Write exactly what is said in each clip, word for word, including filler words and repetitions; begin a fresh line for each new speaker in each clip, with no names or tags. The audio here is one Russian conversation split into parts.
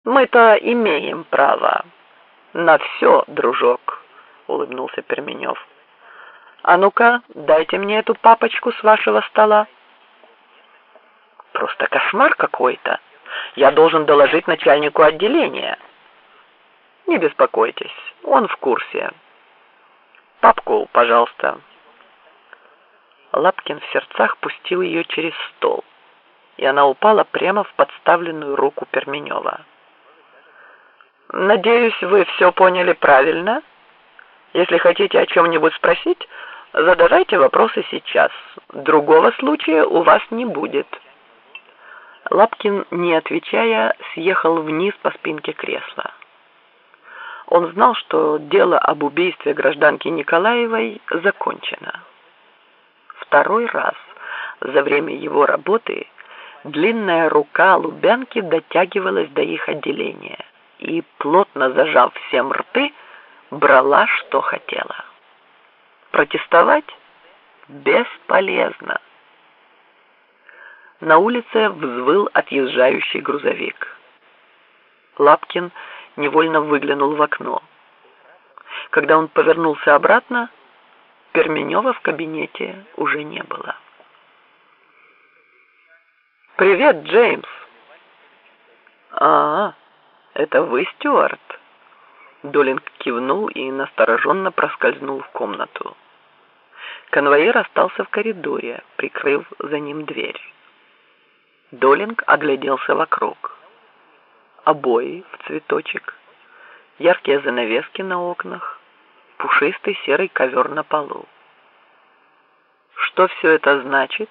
Мы-то имеем право на все, дружок, улыбнулся Перменев. А ну-ка, дайте мне эту папочку с вашего стола. Просто кошмар какой-то. Я должен доложить начальнику отделения. Не беспокойтесь, он в курсе. Папку, пожалуйста. Лапкин в сердцах пустил ее через стол, и она упала прямо в подставленную руку Перменева. Надеюсь, вы все поняли правильно. Если хотите о чем-нибудь спросить, задавайте вопросы сейчас. Другого случая у вас не будет. Лапкин, не отвечая, съехал вниз по спинке кресла. Он знал, что дело об убийстве гражданки Николаевой закончено. Второй раз за время его работы длинная рука Лубянки дотягивалась до их отделения и, плотно зажав всем рты, брала, что хотела. Протестовать бесполезно. На улице взвыл отъезжающий грузовик. Лапкин невольно выглянул в окно. Когда он повернулся обратно, Перменева в кабинете уже не было. «Привет, Джеймс!» «А, это вы, Стюарт?» Долинг кивнул и настороженно проскользнул в комнату. Конвоир остался в коридоре, прикрыв за ним дверь. Долинг огляделся вокруг. Обои в цветочек, яркие занавески на окнах, пушистый серый ковер на полу. Что все это значит?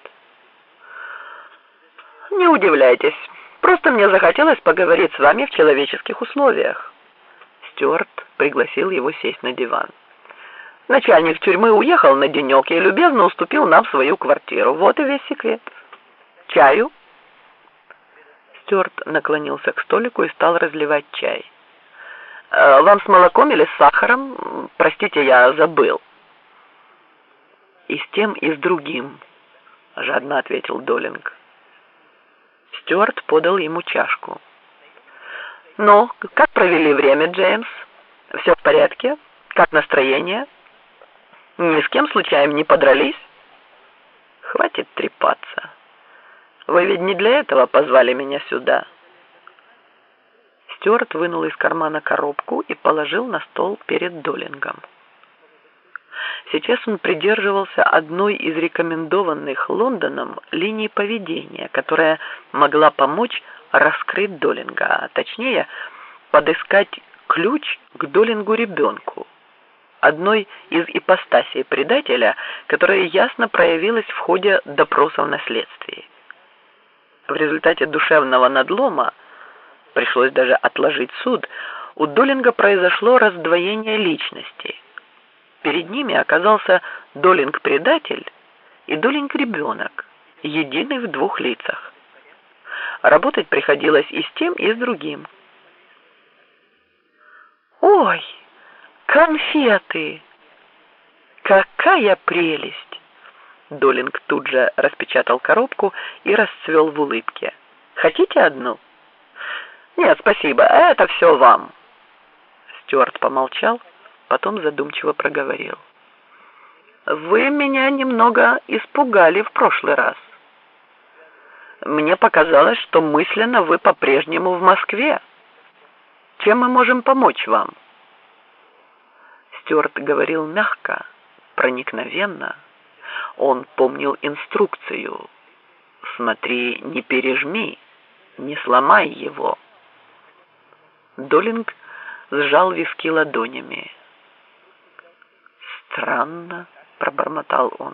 Не удивляйтесь, просто мне захотелось поговорить с вами в человеческих условиях. Стюарт пригласил его сесть на диван. Начальник тюрьмы уехал на денек и любезно уступил нам свою квартиру. Вот и весь секрет. Чаю? Стюарт наклонился к столику и стал разливать чай. «Вам с молоком или с сахаром? Простите, я забыл». «И с тем, и с другим», — жадно ответил Долинг. Стюарт подал ему чашку. «Ну, как провели время, Джеймс? Все в порядке? Как настроение? Ни с кем случайно не подрались? Хватит трепаться. Вы ведь не для этого позвали меня сюда». Стюарт вынул из кармана коробку и положил на стол перед Долингом. Сейчас он придерживался одной из рекомендованных Лондоном линий поведения, которая могла помочь раскрыть Долинга, а точнее подыскать ключ к Долингу-ребенку, одной из ипостасей предателя, которая ясно проявилась в ходе допросов на следствии. В результате душевного надлома, пришлось даже отложить суд, у Долинга произошло раздвоение личности. Перед ними оказался Долинг-предатель и Долинг-ребенок, единый в двух лицах. Работать приходилось и с тем, и с другим. «Ой, конфеты! Какая прелесть!» Долинг тут же распечатал коробку и расцвел в улыбке. «Хотите одну?» «Нет, спасибо, это все вам». Стюарт помолчал, потом задумчиво проговорил. «Вы меня немного испугали в прошлый раз. Мне показалось, что мысленно вы по-прежнему в Москве. Чем мы можем помочь вам?» Стюарт говорил мягко, проникновенно. Он помнил инструкцию: «Смотри, не пережми, не сломай его». Долинг сжал виски ладонями. «Странно», — пробормотал он.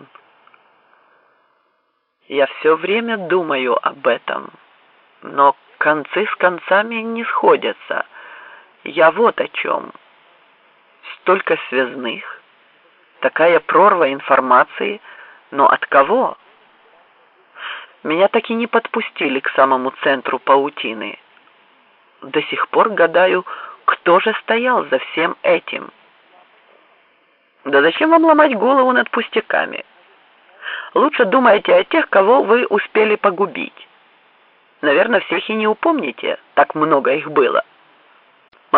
«Я все время думаю об этом, но концы с концами не сходятся. Я вот о чем. Столько связных, такая прорва информации, но от кого? Меня так и не подпустили к самому центру паутины. До сих пор гадаю, кто же стоял за всем этим. Да зачем вам ломать голову над пустяками? Лучше думайте о тех, кого вы успели погубить. Наверное, всех и не упомните, так много их было.